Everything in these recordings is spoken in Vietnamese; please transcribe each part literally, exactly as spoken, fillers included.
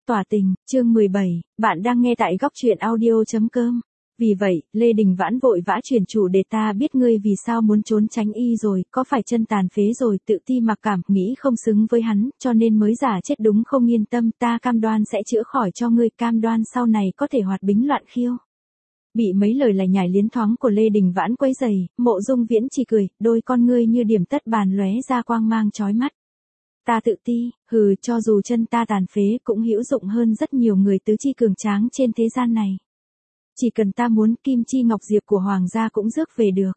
tỏa tình, chương mười bảy, bạn đang nghe tại góc truyện audio.com. Vì vậy, Lê Đình Vãn vội vã chuyển chủ để ta biết ngươi vì sao muốn trốn tránh y rồi, có phải chân tàn phế rồi, tự ti mặc cảm, nghĩ không xứng với hắn, cho nên mới giả chết đúng không, yên tâm, ta cam đoan sẽ chữa khỏi cho ngươi, cam đoan sau này có thể hoạt bính loạn khiêu. Bị mấy lời lải nhải liến thoáng của Lê Đình Vãn quấy rầy, Mộ Dung Viễn chỉ cười, đôi con ngươi như điểm tất bàn lóe ra quang mang chói mắt. Ta tự ti, hừ, cho dù chân ta tàn phế cũng hữu dụng hơn rất nhiều người tứ chi cường tráng trên thế gian này. Chỉ cần ta muốn, kim chi ngọc diệp của hoàng gia cũng rước về được.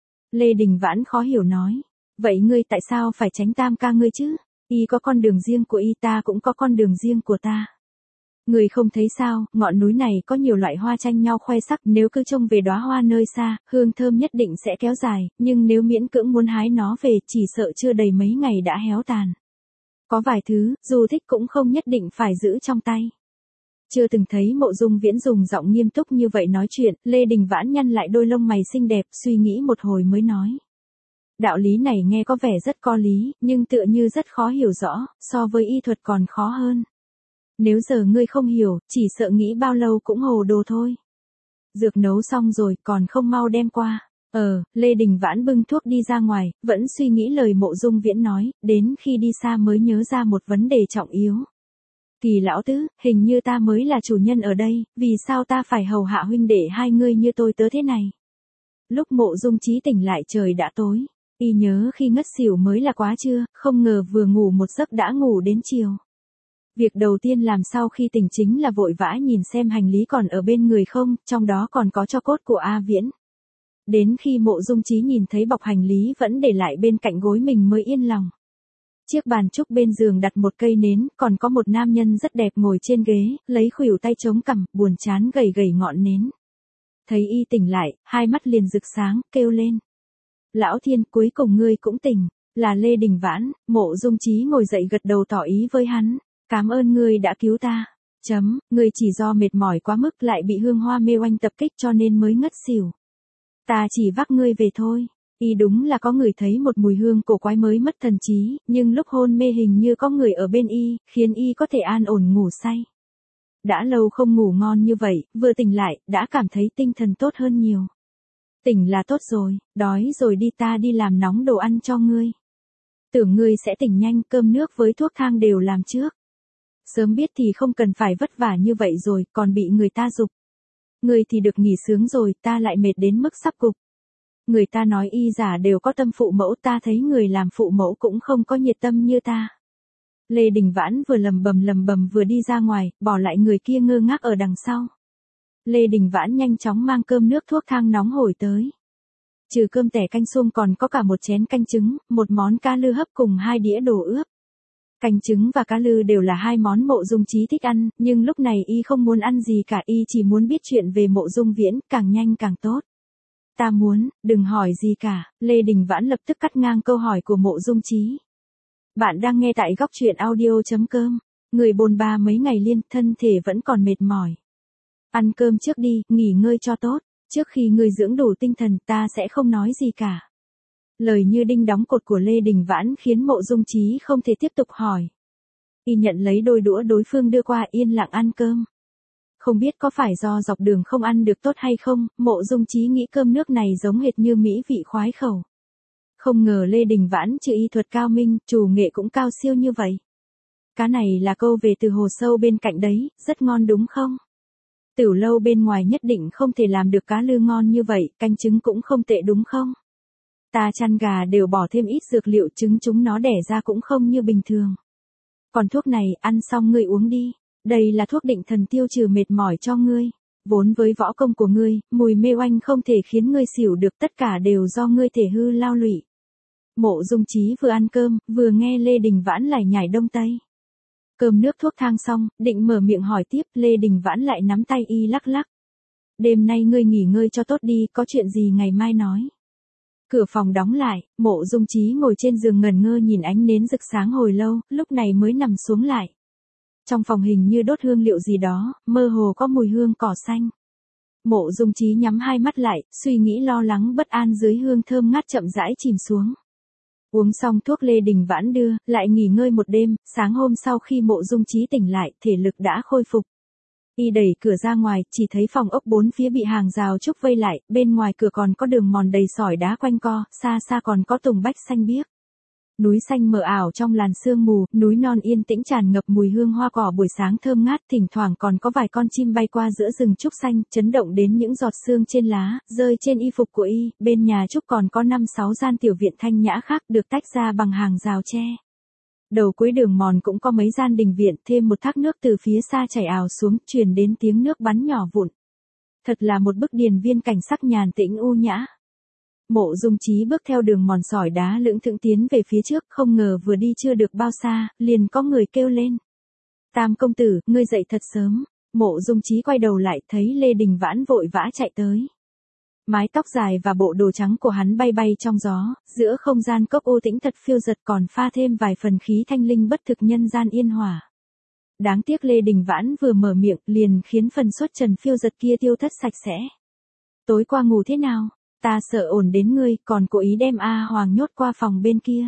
Lê Đình Vãn khó hiểu nói, vậy ngươi tại sao phải tránh tam ca ngươi chứ? Y có con đường riêng của y, ta cũng có con đường riêng của ta. Người không thấy sao, ngọn núi này có nhiều loại hoa tranh nhau khoe sắc, nếu cứ trông về đóa hoa nơi xa, hương thơm nhất định sẽ kéo dài, nhưng nếu miễn cưỡng muốn hái nó về, chỉ sợ chưa đầy mấy ngày đã héo tàn. Có vài thứ, dù thích cũng không nhất định phải giữ trong tay. Chưa từng thấy Mộ Dung Viễn dùng giọng nghiêm túc như vậy nói chuyện, Lê Đình Vãn nhăn lại đôi lông mày xinh đẹp, suy nghĩ một hồi mới nói. Đạo lý này nghe có vẻ rất có lý, nhưng tựa như rất khó hiểu rõ, so với y thuật còn khó hơn. Nếu giờ ngươi không hiểu, chỉ sợ nghĩ bao lâu cũng hồ đồ thôi. Dược nấu xong rồi, còn không mau đem qua. Ờ, Lê Đình Vãn bưng thuốc đi ra ngoài, vẫn suy nghĩ lời Mộ Dung Viễn nói, đến khi đi xa mới nhớ ra một vấn đề trọng yếu. Kỳ lão tứ, hình như ta mới là chủ nhân ở đây, vì sao ta phải hầu hạ huynh đệ hai ngươi như tôi tớ thế này? Lúc Mộ Dung Chí tỉnh lại trời đã tối, y nhớ khi ngất xỉu mới là quá trưa, không ngờ vừa ngủ một giấc đã ngủ đến chiều. Việc đầu tiên làm sau khi tỉnh chính là vội vã nhìn xem hành lý còn ở bên người không, trong đó còn có tro cốt của A Viễn. Đến khi Mộ Dung Chí nhìn thấy bọc hành lý vẫn để lại bên cạnh gối mình mới yên lòng. Chiếc bàn trúc bên giường đặt một cây nến, còn có một nam nhân rất đẹp ngồi trên ghế, lấy khuỷu tay chống cằm, buồn chán gầy gầy ngọn nến. Thấy y tỉnh lại, hai mắt liền rực sáng, kêu lên. Lão Thiên, cuối cùng ngươi cũng tỉnh, là Lê Đình Vãn. Mộ Dung Chí ngồi dậy gật đầu tỏ ý với hắn. Cảm ơn ngươi đã cứu ta. Chấm, ngươi chỉ do mệt mỏi quá mức lại bị hương hoa mê oanh tập kích cho nên mới ngất xỉu. Ta chỉ vác ngươi về thôi. Y đúng là có người thấy một mùi hương cổ quái mới mất thần trí, nhưng lúc hôn mê hình như có người ở bên y, khiến y có thể an ổn ngủ say. Đã lâu không ngủ ngon như vậy, vừa tỉnh lại, đã cảm thấy tinh thần tốt hơn nhiều. Tỉnh là tốt rồi, đói rồi đi, ta đi làm nóng đồ ăn cho ngươi. Tưởng ngươi sẽ tỉnh nhanh, cơm nước với thuốc thang đều làm trước. Sớm biết thì không cần phải vất vả như vậy rồi, còn bị người ta giục. Ngươi thì được nghỉ sướng rồi, ta lại mệt đến mức sắp gục. Người ta nói y giả đều có tâm phụ mẫu, ta thấy người làm phụ mẫu cũng không có nhiệt tâm như ta. Lê Đình Vãn vừa lầm bầm lầm bầm vừa đi ra ngoài, bỏ lại người kia ngơ ngác ở đằng sau. Lê Đình Vãn nhanh chóng mang cơm nước thuốc thang nóng hổi tới. Trừ cơm tẻ canh xuông còn có cả một chén canh trứng, một món cá lư hấp cùng hai đĩa đồ ướp. Canh trứng và cá lư đều là hai món Mộ Dung Chí thích ăn, nhưng lúc này y không muốn ăn gì cả, y chỉ muốn biết chuyện về Mộ Dung Viễn, càng nhanh càng tốt. Ta muốn, đừng hỏi gì cả, Lê Đình Vãn lập tức cắt ngang câu hỏi của Mộ Dung Chí. Bạn đang nghe tại góc truyện audio.com, người bôn ba mấy ngày liên, thân thể vẫn còn mệt mỏi. Ăn cơm trước đi, nghỉ ngơi cho tốt, trước khi ngươi dưỡng đủ tinh thần ta sẽ không nói gì cả. Lời như đinh đóng cột của Lê Đình Vãn khiến Mộ Dung Chí không thể tiếp tục hỏi. Y nhận lấy đôi đũa đối phương đưa qua, yên lặng ăn cơm. Không biết có phải do dọc đường không ăn được tốt hay không, Mộ Dung Chí nghĩ cơm nước này giống hệt như mỹ vị khoái khẩu. Không ngờ Lê Đình Vãn trừ y thuật cao minh, chủ nghệ cũng cao siêu như vậy. Cá này là câu về từ hồ sâu bên cạnh đấy, rất ngon đúng không? Tửu lâu bên ngoài nhất định không thể làm được cá lư ngon như vậy, canh trứng cũng không tệ đúng không? Ta chăn gà đều bỏ thêm ít dược liệu, trứng chúng nó đẻ ra cũng không như bình thường. Còn thuốc này, ăn xong ngươi uống đi. Đây là thuốc định thần tiêu trừ mệt mỏi cho ngươi. Vốn với võ công của ngươi, mùi mê oanh không thể khiến ngươi xỉu được, tất cả đều do ngươi thể hư lao lụy. Mộ Dung Chí vừa ăn cơm, vừa nghe Lê Đình Vãn lải nhải đông tây. Cơm nước thuốc thang xong, định mở miệng hỏi tiếp, Lê Đình Vãn lại nắm tay y lắc lắc. Đêm nay ngươi nghỉ ngơi cho tốt đi, có chuyện gì ngày mai nói. Cửa phòng đóng lại, Mộ Dung Chí ngồi trên giường ngẩn ngơ nhìn ánh nến rực sáng hồi lâu, lúc này mới nằm xuống lại. Trong phòng hình như đốt hương liệu gì đó, mơ hồ có mùi hương cỏ xanh. Mộ Dung Chí nhắm hai mắt lại, suy nghĩ lo lắng bất an dưới hương thơm ngát chậm rãi chìm xuống. Uống xong thuốc Lê Đình Vãn đưa, lại nghỉ ngơi một đêm, sáng hôm sau khi Mộ Dung Chí tỉnh lại, thể lực đã khôi phục. Y đẩy cửa ra ngoài, chỉ thấy phòng ốc bốn phía bị hàng rào trúc vây lại, bên ngoài cửa còn có đường mòn đầy sỏi đá quanh co, xa xa còn có tùng bách xanh biếc. Núi xanh mờ ảo trong làn sương mù, núi non yên tĩnh tràn ngập mùi hương hoa cỏ buổi sáng thơm ngát, thỉnh thoảng còn có vài con chim bay qua giữa rừng trúc xanh, chấn động đến những giọt sương trên lá, rơi trên y phục của y, bên nhà trúc còn có năm sáu gian tiểu viện thanh nhã khác được tách ra bằng hàng rào tre. Đầu cuối đường mòn cũng có mấy gian đình viện, thêm một thác nước từ phía xa chảy ào xuống, truyền đến tiếng nước bắn nhỏ vụn. Thật là một bức điền viên cảnh sắc nhàn tĩnh u nhã. Mộ Dung Chí bước theo đường mòn sỏi đá lững thững tiến về phía trước, không ngờ vừa đi chưa được bao xa, liền có người kêu lên. Tam công tử, ngươi dậy thật sớm. Mộ Dung Chí quay đầu lại, thấy Lê Đình Vãn vội vã chạy tới. Mái tóc dài và bộ đồ trắng của hắn bay bay trong gió, giữa không gian cốc u tĩnh thật phiêu dật còn pha thêm vài phần khí thanh linh bất thực nhân gian yên hòa. Đáng tiếc Lê Đình Vãn vừa mở miệng liền khiến phần xuất trần phiêu dật kia tiêu thất sạch sẽ. Tối qua ngủ thế nào? Ta sợ ổn đến ngươi, còn cố ý đem A Hoàng nhốt qua phòng bên kia.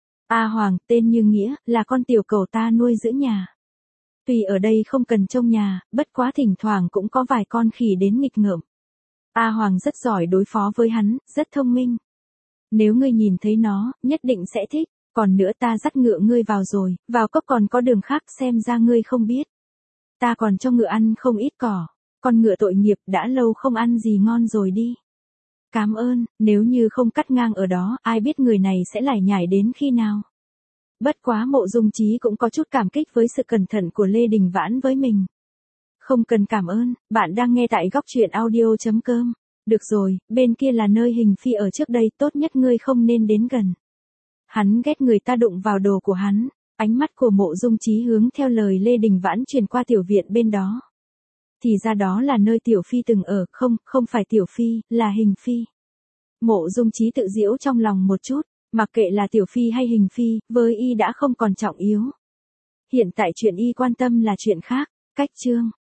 A Hoàng, tên như nghĩa, là con tiểu cầu ta nuôi giữ nhà. Tuy ở đây không cần trông nhà, bất quá thỉnh thoảng cũng có vài con khỉ đến nghịch ngợm. A Hoàng rất giỏi đối phó với hắn, rất thông minh. Nếu ngươi nhìn thấy nó, nhất định sẽ thích. Còn nữa ta dắt ngựa ngươi vào rồi, vào cốc còn có đường khác xem ra ngươi không biết. Ta còn cho ngựa ăn không ít cỏ. Con ngựa tội nghiệp đã lâu không ăn gì ngon rồi đi. Cảm ơn, nếu như không cắt ngang ở đó, ai biết người này sẽ lải nhải đến khi nào. Bất quá Mộ Dung Chí cũng có chút cảm kích với sự cẩn thận của Lê Đình Vãn với mình. Không cần cảm ơn, bạn đang nghe tại góc truyện audio chấm com. Được rồi, bên kia là nơi Hình Phi ở trước đây, tốt nhất ngươi không nên đến gần. Hắn ghét người ta đụng vào đồ của hắn, ánh mắt của Mộ Dung Chí hướng theo lời Lê Đình Vãn truyền qua tiểu viện bên đó. Thì ra đó là nơi Tiểu Phi từng ở, không, không phải Tiểu Phi, là Hình Phi. Mộ Dung Chí tự giễu trong lòng một chút, mặc kệ là Tiểu Phi hay Hình Phi, với y đã không còn trọng yếu. Hiện tại chuyện y quan tâm là chuyện khác, cách chương.